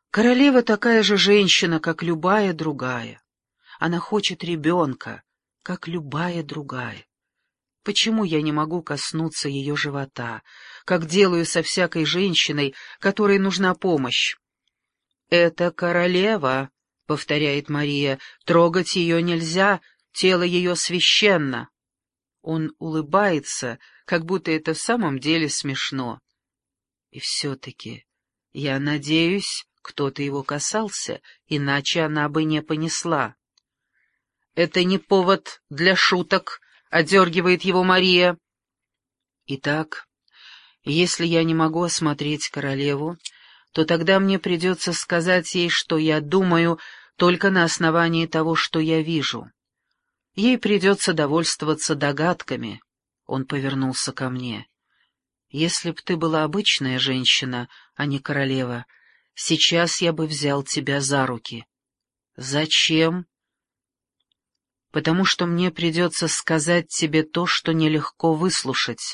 Королева такая же женщина, как любая другая. Она хочет ребенка, как любая другая. Почему я не могу коснуться ее живота, как делаю со всякой женщиной, которой нужна помощь? «Это королева», — повторяет Мария, — «трогать ее нельзя, тело ее священно». Он улыбается, как будто это в самом деле смешно. И все-таки, я надеюсь, кто-то его касался, иначе она бы не понесла. «Это не повод для шуток», — одергивает его Мария. Итак, если я не могу осмотреть королеву, то тогда мне придется сказать ей, что я думаю, только на основании того, что я вижу. Ей придется довольствоваться догадками. Он повернулся ко мне. Если б ты была обычная женщина, а не королева, сейчас я бы взял тебя за руки. Зачем? Потому что мне придется сказать тебе то, что нелегко выслушать.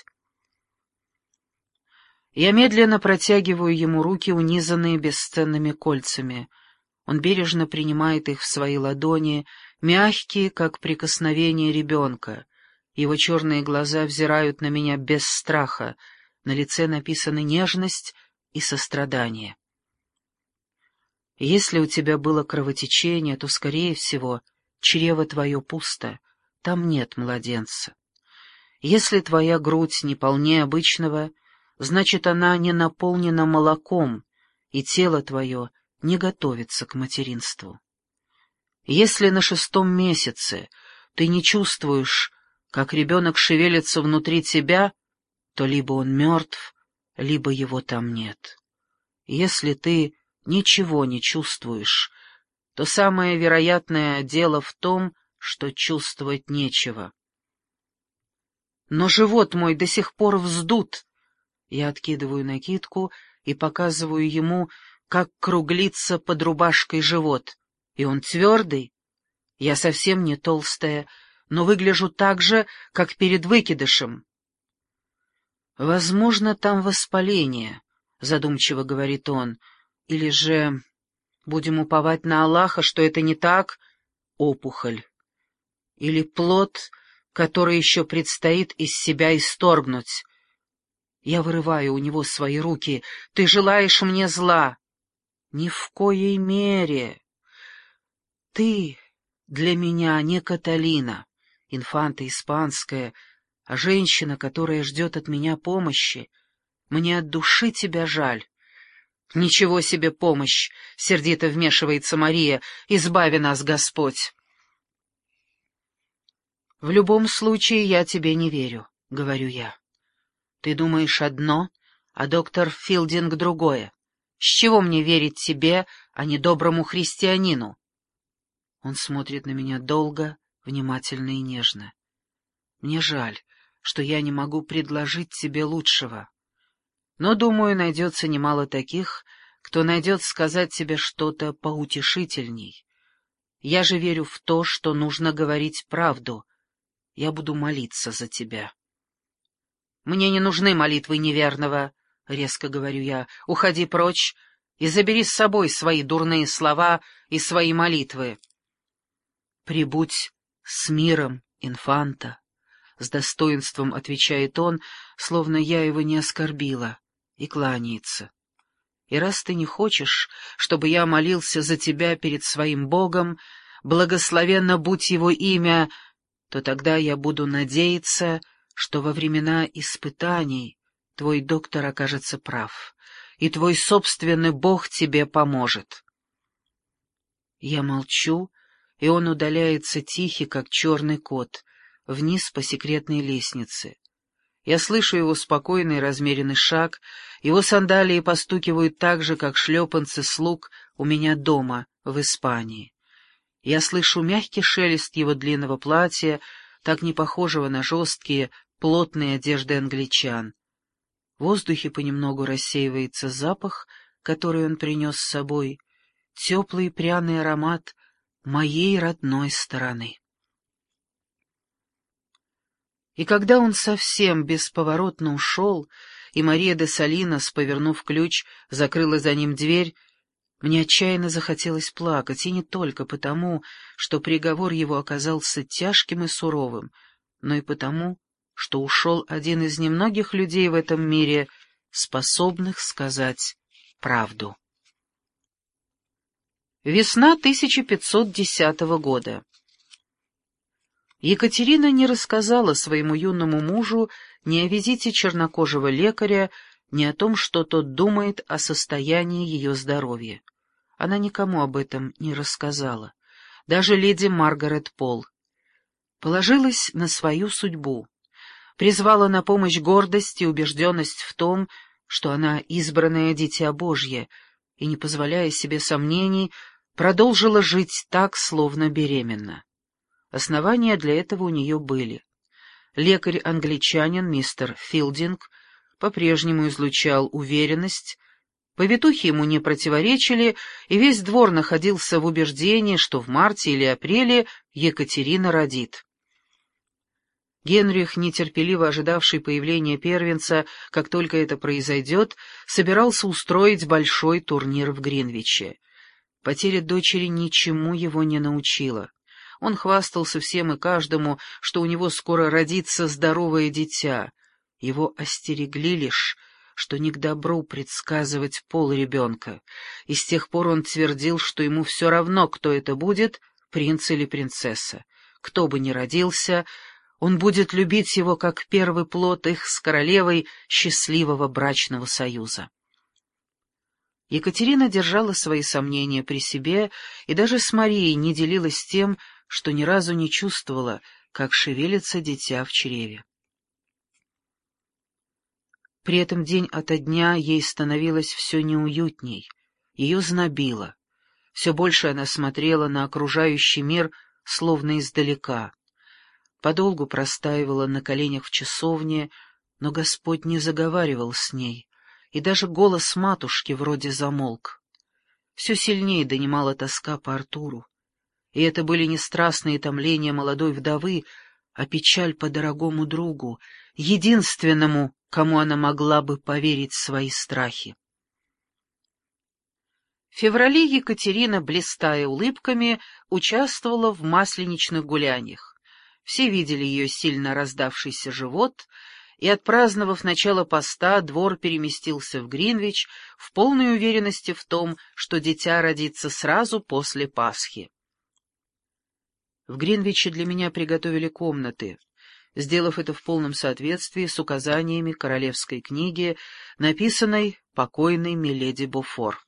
Я медленно протягиваю ему руки, унизанные бесценными кольцами. Он бережно принимает их в свои ладони, мягкие, как прикосновение ребенка. Его черные глаза взирают на меня без страха, на лице написаны нежность и сострадание. Если у тебя было кровотечение, то, скорее всего, чрево твое пусто, там нет младенца. Если твоя грудь не полнее обычного, значит, она не наполнена молоком, и тело твое не готовится к материнству. Если на 6-м месяце ты не чувствуешь, как ребенок шевелится внутри тебя, то либо он мертв, либо его там нет. Если ты ничего не чувствуешь, то самое вероятное дело в том, что чувствовать нечего. Но живот мой до сих пор вздут. Я откидываю накидку и показываю ему, как круглится под рубашкой живот. И он твердый. Я совсем не толстая, но выгляжу так же, как перед выкидышем. «Возможно, там воспаление», — задумчиво говорит он. «Или же, будем уповать на Аллаха, что это не так, опухоль. Или плод, который еще предстоит из себя исторгнуть». Я вырываю у него свои руки. «Ты желаешь мне зла?» «Ни в коей мере. Ты для меня не Каталина, инфанта испанская, а женщина, которая ждет от меня помощи. Мне от души тебя жаль». «Ничего себе помощь!» — сердито вмешивается Мария. «Избави нас, Господь!» «В любом случае я тебе не верю», — говорю я. «Ты думаешь одно, а доктор Филдинг другое. С чего мне верить тебе, а не доброму христианину?» Он смотрит на меня долго, внимательно и нежно. «Мне жаль, что я не могу предложить тебе лучшего. Но, думаю, найдется немало таких, кто найдет сказать тебе что-то поутешительней. Я же верю в то, что нужно говорить правду. Я буду молиться за тебя». «Мне не нужны молитвы неверного», — резко говорю я. «Уходи прочь и забери с собой свои дурные слова и свои молитвы». «Прибудь с миром, инфанта», — с достоинством отвечает он, словно я его не оскорбила, и кланяется. «И раз ты не хочешь, чтобы я молился за тебя перед своим Богом, благословенно будь его имя, то тогда я буду надеяться, что во времена испытаний твой доктор окажется прав, и твой собственный Бог тебе поможет». Я молчу, и он удаляется тихий, как черный кот, вниз по секретной лестнице. Я слышу его спокойный размеренный шаг, его сандалии постукивают так же, как шлепанцы слуг у меня дома, в Испании. Я слышу мягкий шелест его длинного платья, так не похожего на жесткие, плотные одежды англичан. В воздухе понемногу рассеивается запах, который он принес с собой, теплый пряный аромат моей родной стороны. И когда он совсем бесповоротно ушел, и Мария де Салинас, повернув ключ, закрыла за ним дверь, Мне отчаянно захотелось плакать, и не только потому, что приговор его оказался тяжким и суровым, но и потому, что ушел один из немногих людей в этом мире, способных сказать правду. Весна 1510 года. Екатерина не рассказала своему юному мужу ни о визите чернокожего лекаря, ни о том, что тот думает о состоянии ее здоровья. Она никому об этом не рассказала, даже леди Маргарет Пол. Положилась на свою судьбу, призвала на помощь гордость и убежденность в том, что она избранное дитя Божье, и, не позволяя себе сомнений, продолжила жить так, словно беременна. Основания для этого у нее были. Лекарь-англичанин мистер Филдинг по-прежнему излучал уверенность, повитухи ему не противоречили, и весь двор находился в убеждении, что в марте или апреле Екатерина родит. Генрих, нетерпеливо ожидавший появления первенца, как только это произойдет, собирался устроить большой турнир в Гринвиче. Потеря дочери ничему его не научила. Он хвастался всем и каждому, что у него скоро родится здоровое дитя. Его остерегли лишь, что не к добру предсказывать пол ребенка, и с тех пор он твердил, что ему все равно, кто это будет, принц или принцесса. Кто бы ни родился, он будет любить его как первый плод их с королевой счастливого брачного союза. Екатерина держала свои сомнения при себе и даже с Марией не делилась тем, что ни разу не чувствовала, как шевелится дитя в чреве. При этом день ото дня ей становилось все неуютней, ее знобило. Все больше она смотрела на окружающий мир, словно издалека. Подолгу простаивала на коленях в часовне, но Господь не заговаривал с ней, и даже голос матушки вроде замолк. Все сильнее донимала тоска по Артуру. И это были не страстные томления молодой вдовы, а печаль по дорогому другу, единственному, кому она могла бы поверить свои страхи. В феврале Екатерина, блистая улыбками, участвовала в масленичных гуляниях. Все видели ее сильно раздавшийся живот, и, отпраздновав начало поста, двор переместился в Гринвич в полной уверенности в том, что дитя родится сразу после Пасхи. В Гринвиче для меня приготовили комнаты, сделав это в полном соответствии с указаниями королевской книги, написанной покойной миледи Бофор.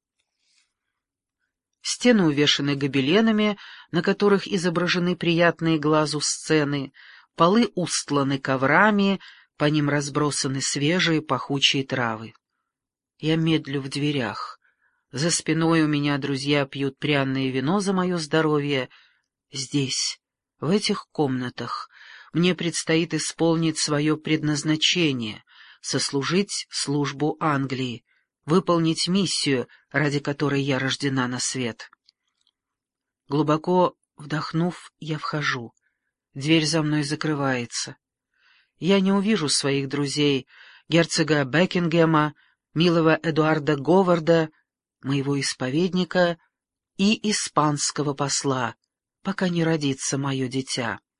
Стены увешаны гобеленами, на которых изображены приятные глазу сцены, полы устланы коврами, по ним разбросаны свежие пахучие травы. Я медлю в дверях. За спиной у меня друзья пьют пряное вино за мое здоровье. Здесь, в этих комнатах, мне предстоит исполнить свое предназначение, сослужить службу Англии, выполнить миссию, ради которой я рождена на свет. Глубоко вдохнув, я вхожу. Дверь за мной закрывается. Я не увижу своих друзей, герцога Бекингема, милого Эдуарда Говарда, моего исповедника и испанского посла, пока не родится мое дитя.